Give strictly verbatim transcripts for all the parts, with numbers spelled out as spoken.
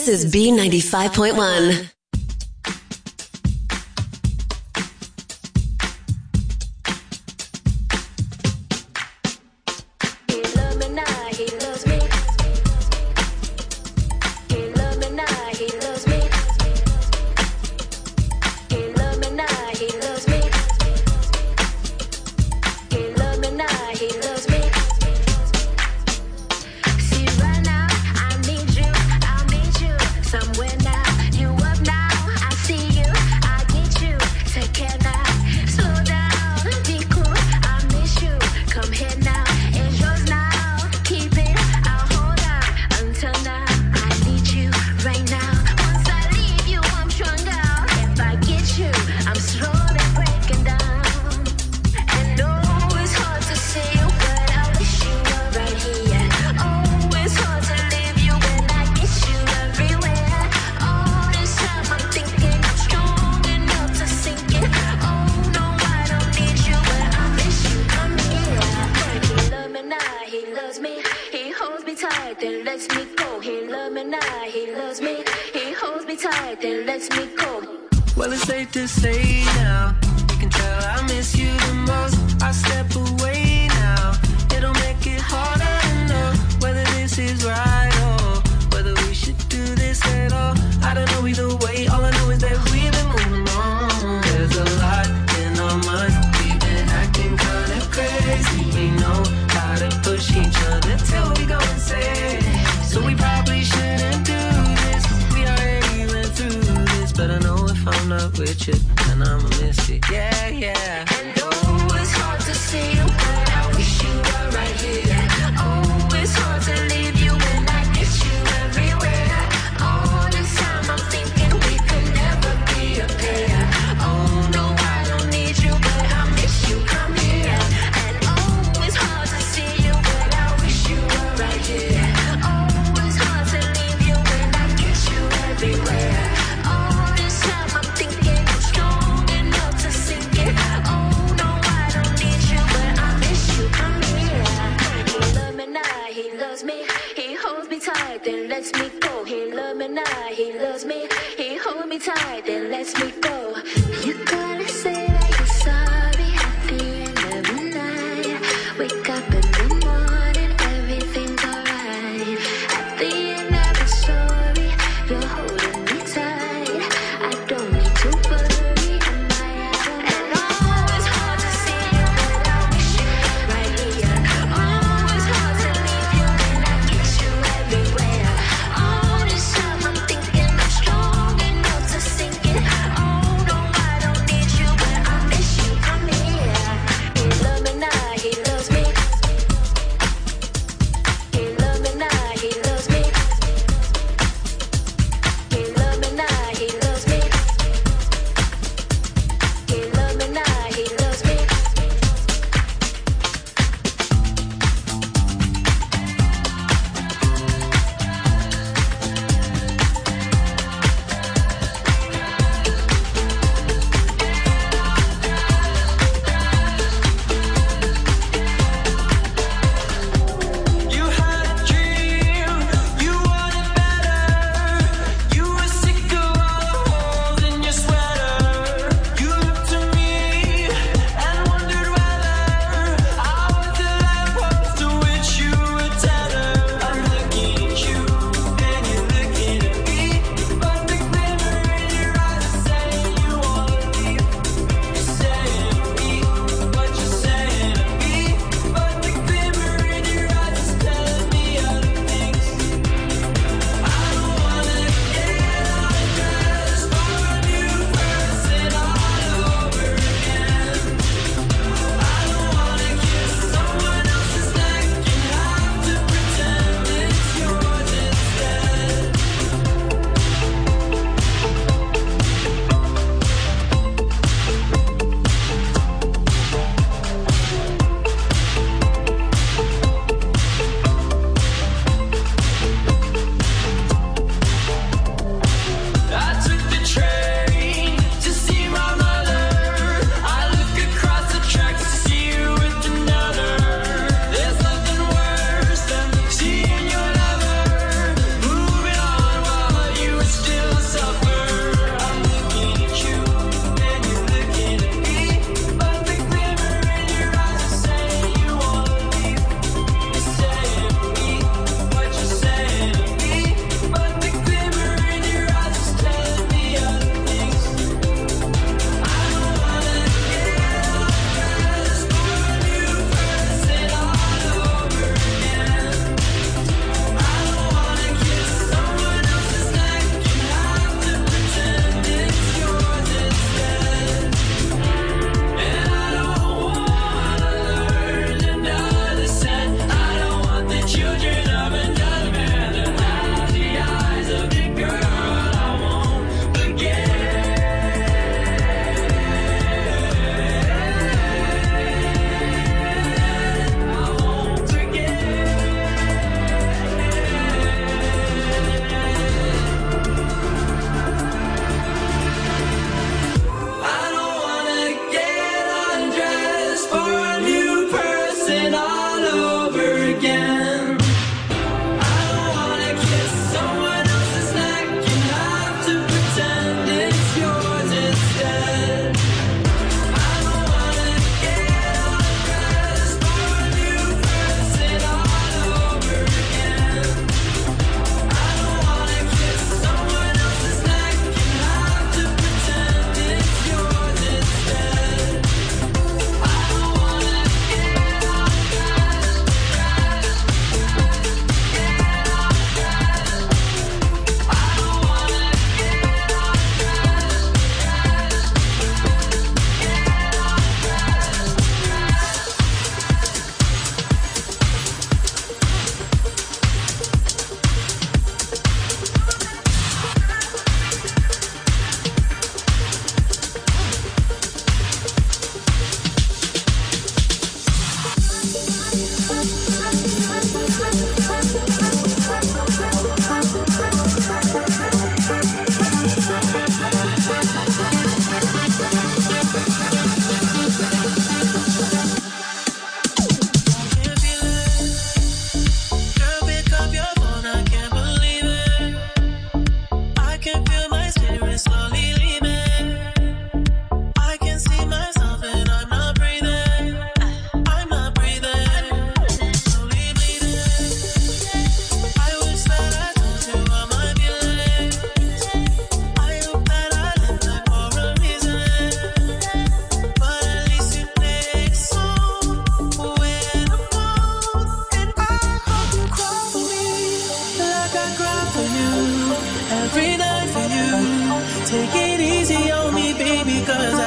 This is B ninety-five point one. Don't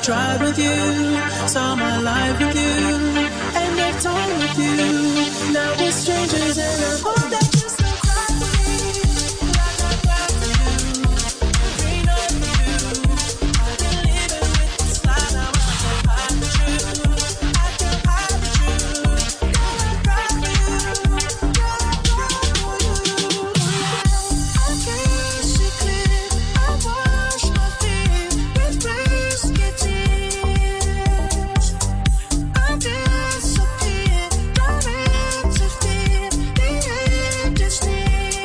tried with you, saw my life with you, and I've time with you. Now we're strangers and I hope that you still cry for me, like I cry for you, every night for you. I've been living with this lie, now I can't hide the truth. I can't hide the truth. Girl, I cry for you, girl, I cry for you. I can't see clear, I wash my fear with biscuit tears. I disappear, don't interfere, the end is near.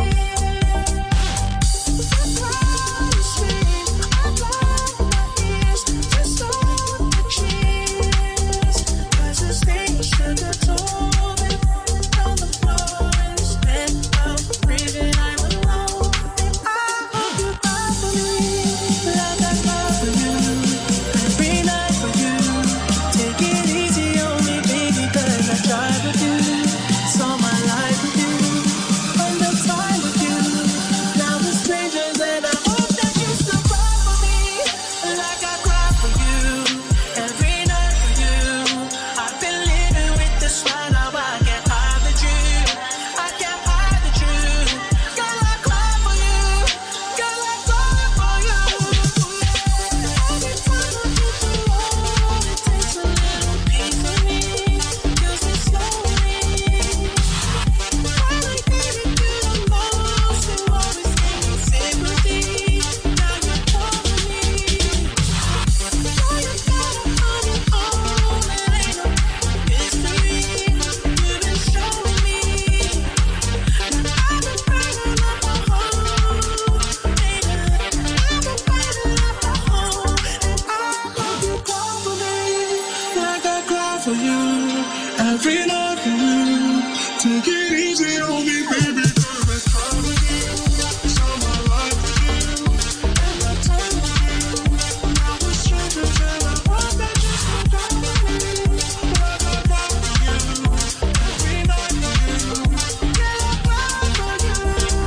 That's why you scream, I block my ears to stop the cheers. Cause this thing should have told me on the floor instead of breathing, I'm alone. And I hope you cry for me, like I cry for you, every night for you. Take it easy on me, baby, cause I tried with you, saw my life with you, spend the time with you. Now we're strangers and I hope that you still cry for me, like I cry for you, every night for you. I've been living with this lie, now I can't hide the truth. I can't hide the truth. Girl, I cry for you, girl, I cry for you. Every time I hit the road, it takes a little piece of me, kills me slowly. Finally gave it to the most, you always gave me sympathy. Now you're calling me. Now you got it on your own, it ain't no mystery. You've been showing me. Now I've been burning up my home, baby. I've been burning up my home, and I hope you cry for me, like I cry for you, every night for you. Take it easy on me, baby, cause I cry with you, saw my life with you, and I time with you. Now we're strangers and I hope that you still cry for me, like I cry for you, every night for you. Yeah, I cry for you,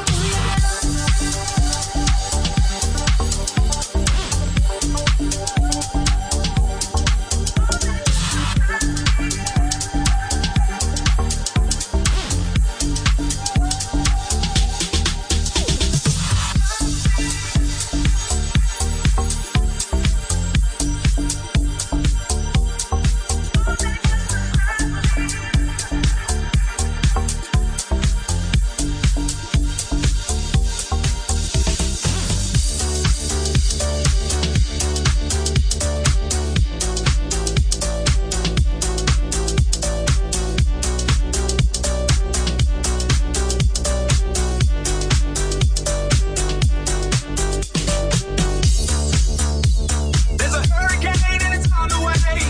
there's a hurricane and it's on the way.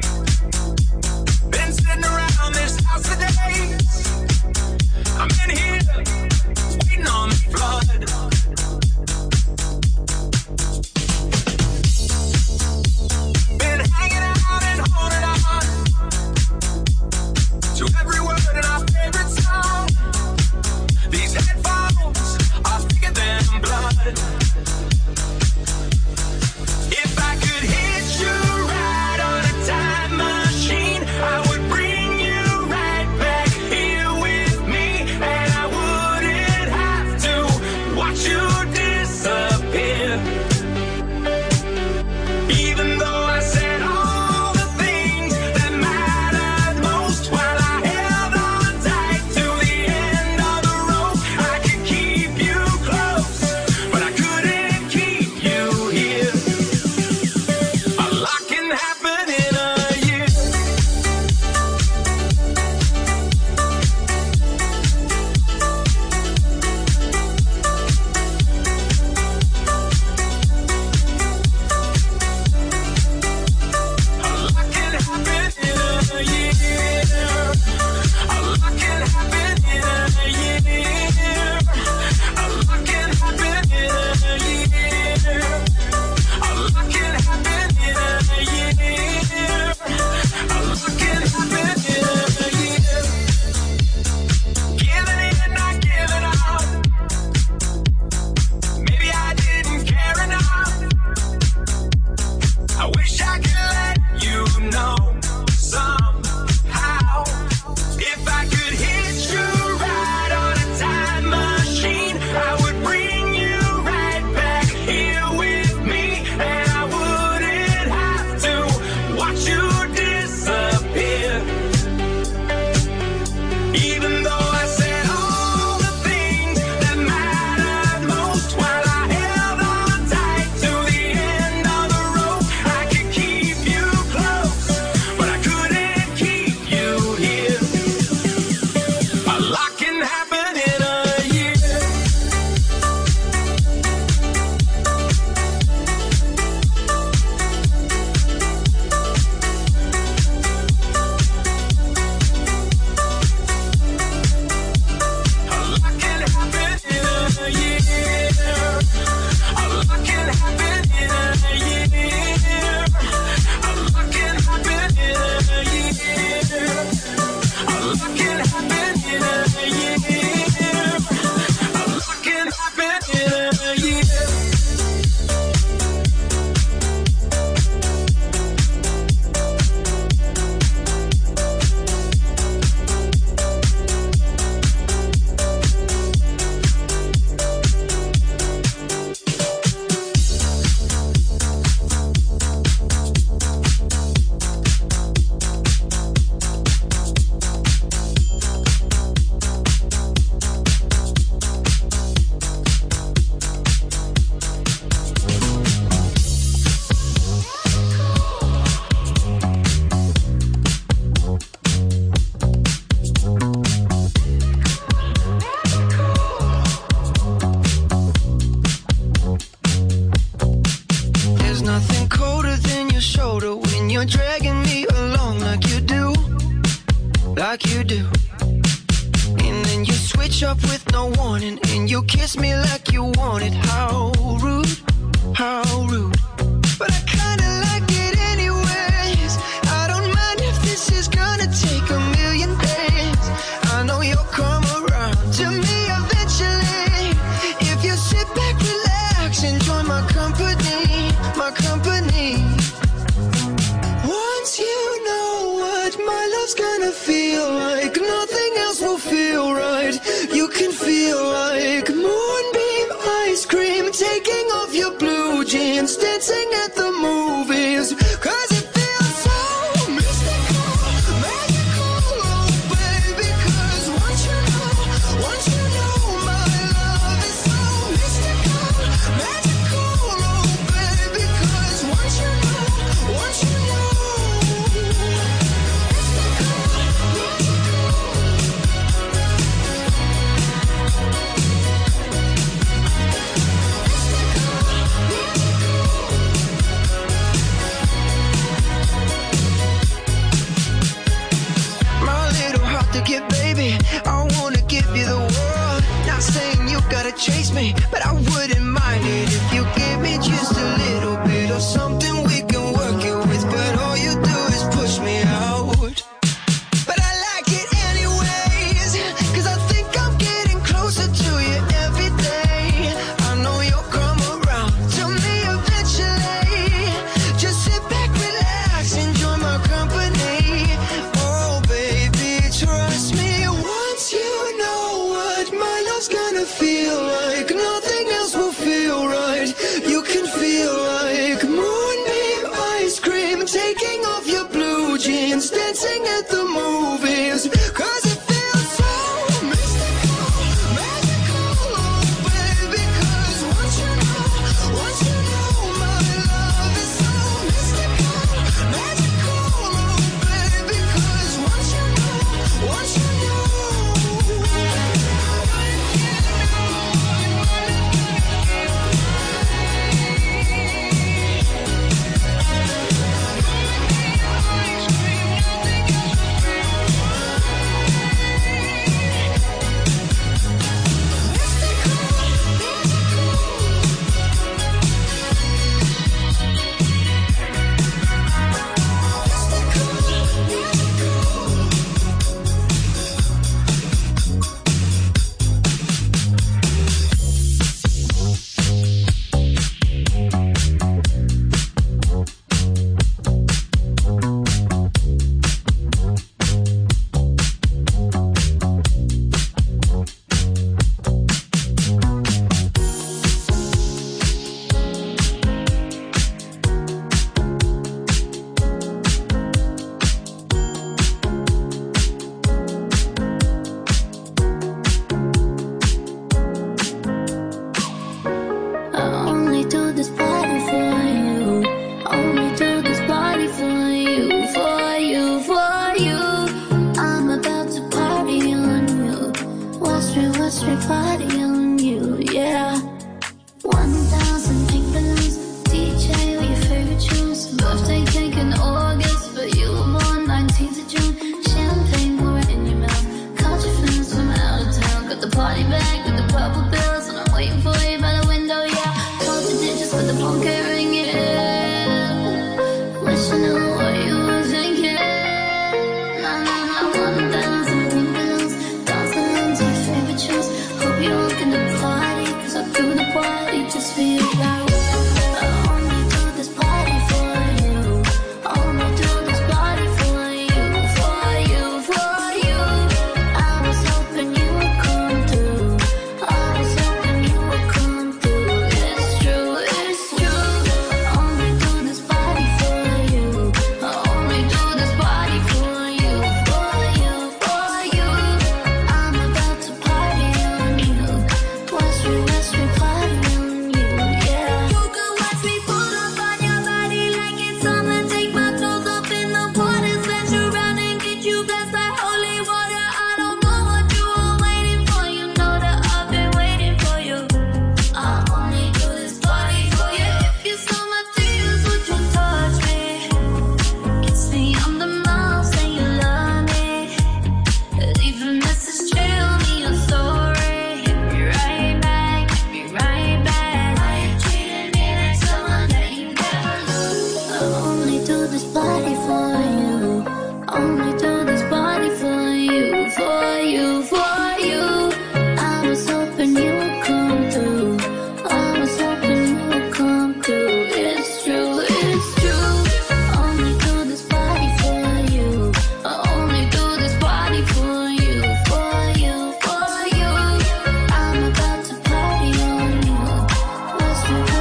Been sitting around this house for days. I'm in here, waiting on the flood. Been hanging out and holding on to every word in our favorite song. These headphones are thicker than blood. If I could hit you right on a time machine, I would bring you right back here with me, and I wouldn't have to watch you disappear. Even though I said all the things that mattered most, while I held on tight to the end of the rope, I could keep you close, but I couldn't kiss me like you want it. How rude, how rude. But I kinda like it anyways. I don't mind if this is gonna take a million days. I know you'll come around to me eventually. If you sit back, relax, enjoy my company, my company. Once you know what my love's gonna feel like, nothing else will feel right. You can feel like moonbeam ice cream, taking off your blue jeans, dancing at the movies. Cause it feels so mystical, magical, oh baby. Cause once you know, once you know my love is so mystical, magical, oh baby. Cause once you know, once you know, to get, baby, I wanna give you the world. Not saying you gotta chase me, but I wouldn't mind it if you give me just a little bit of something we can work it with. But all you do is push me out. But I like it anyways, cause I think I'm getting closer to you every day. I know you'll come around to me eventually. Just sit back, relax, enjoy my company. Oh baby, trust me, once you know what my love's gonna feel like, nothing else will feel right. You can feel like moonbeam ice cream, taking off your blue jeans, dancing at the movies. Cause it feels so mystical, magical, oh baby. Cause once you know, once you know my love is so mystical, magical, oh baby. Cause once you know, once you know. Yeah.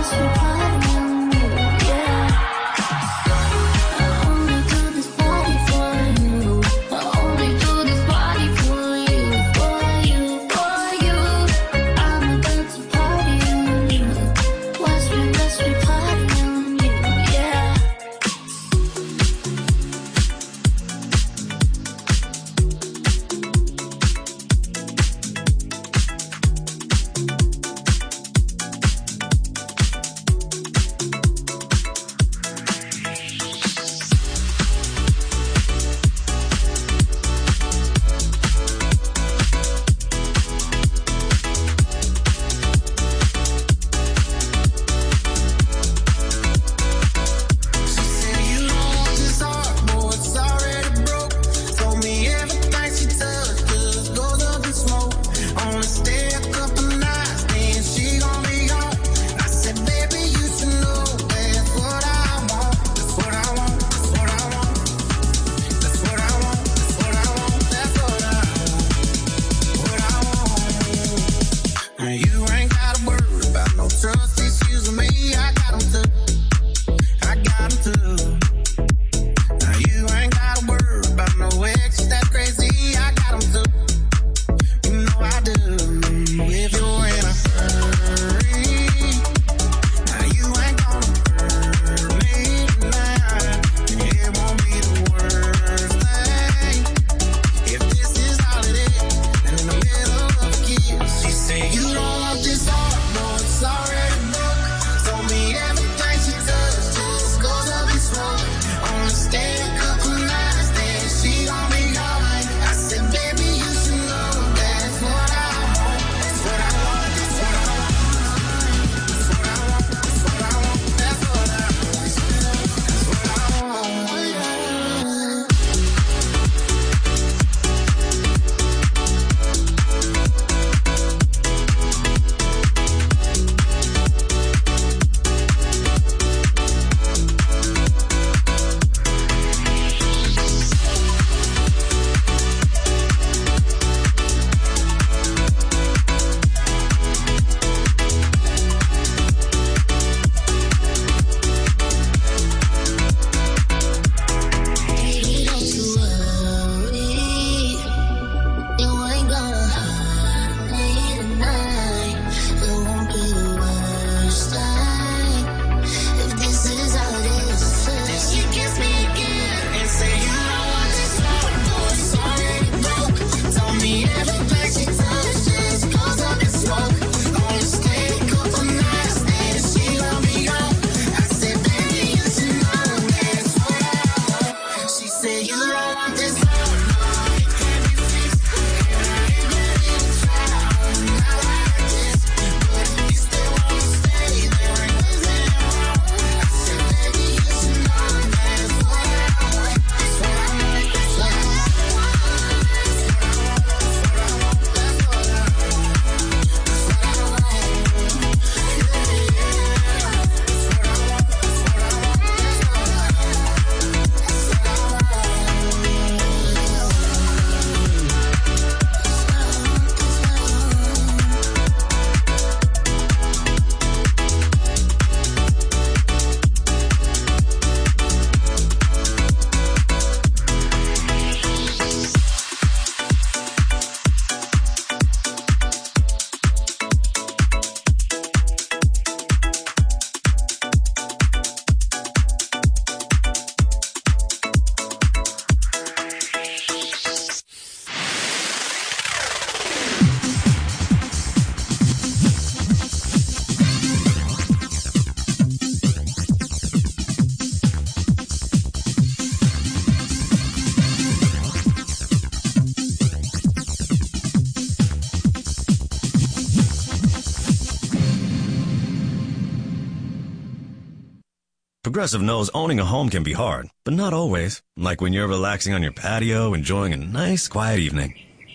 Progressive knows owning a home can be hard, but not always. Like when you're relaxing on your patio, enjoying a nice, quiet evening.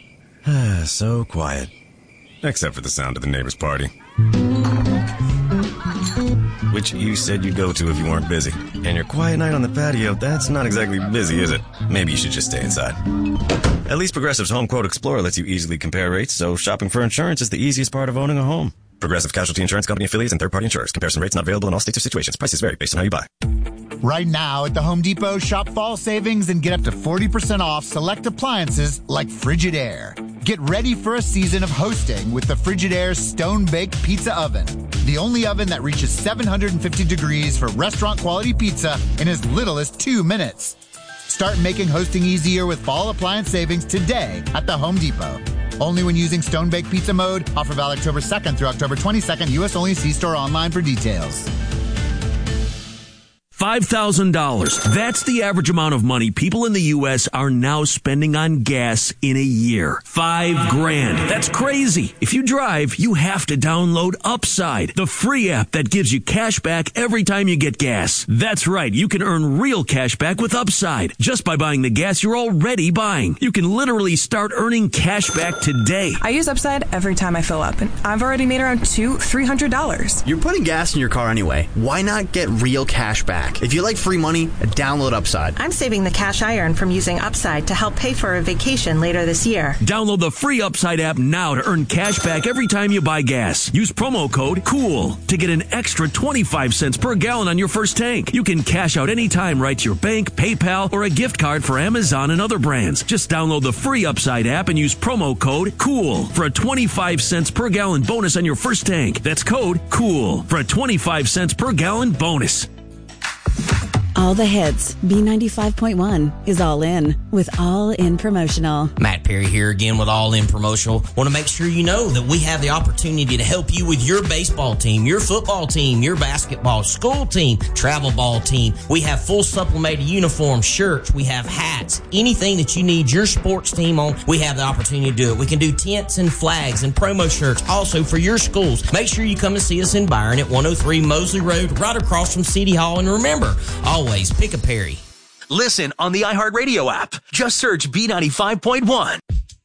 Ah, so quiet. Except for the sound of the neighbor's party. Which you said you'd go to if you weren't busy. And your quiet night on the patio, that's not exactly busy, is it? Maybe you should just stay inside. At least Progressive's Home Quote Explorer lets you easily compare rates, so shopping for insurance is the easiest part of owning a home. Progressive Casualty Insurance Company affiliates and third-party insurers. Comparison rates not available in all states or situations. Prices vary based on how you buy. Right now at the Home Depot, shop fall savings and get up to forty percent off select appliances like Frigidaire. Get ready for a season of hosting with the Frigidaire Stone-Baked Pizza Oven. The only oven that reaches seven hundred fifty degrees for restaurant-quality pizza in as little as two minutes. Start making hosting easier with fall appliance savings today at the Home Depot. Only when using Stone-Baked Pizza mode. Offer valid October second through October twenty-second. U S only. See store online for details. five thousand dollars. That's the average amount of money people in the U S are now spending on gas in a year. Five grand. That's crazy. If you drive, you have to download Upside, the free app that gives you cash back every time you get gas. That's right. You can earn real cash back with Upside just by buying the gas you're already buying. You can literally start earning cash back today. I use Upside every time I fill up, and I've already made around two, three hundred dollars. You're putting gas in your car anyway. Why not get real cash back? If you like free money, download Upside. I'm saving the cash I earn from using Upside to help pay for a vacation later this year. Download the free Upside app now to earn cash back every time you buy gas. Use promo code COOL to get an extra twenty-five cents per gallon on your first tank. You can cash out anytime right to your bank, PayPal, or a gift card for Amazon and other brands. Just download the free Upside app and use promo code COOL for a twenty-five cents per gallon bonus on your first tank. That's code COOL for a twenty-five cents per gallon bonus. All the hits. B ninety-five point one is all in with All In Promotional. Matt Perry here again with All In Promotional. Want to make sure you know that we have the opportunity to help you with your baseball team, your football team, your basketball, school team, travel ball team. We have full supplemented uniforms, shirts, we have hats, anything that you need your sports team on, we have the opportunity to do it. We can do tents and flags and promo shirts also for your schools. Make sure you come and see us in Byron at one oh three Mosley Road, right across from City Hall. And remember, always Always pick a Perry. Listen on the iHeartRadio app. Just search B ninety-five point one.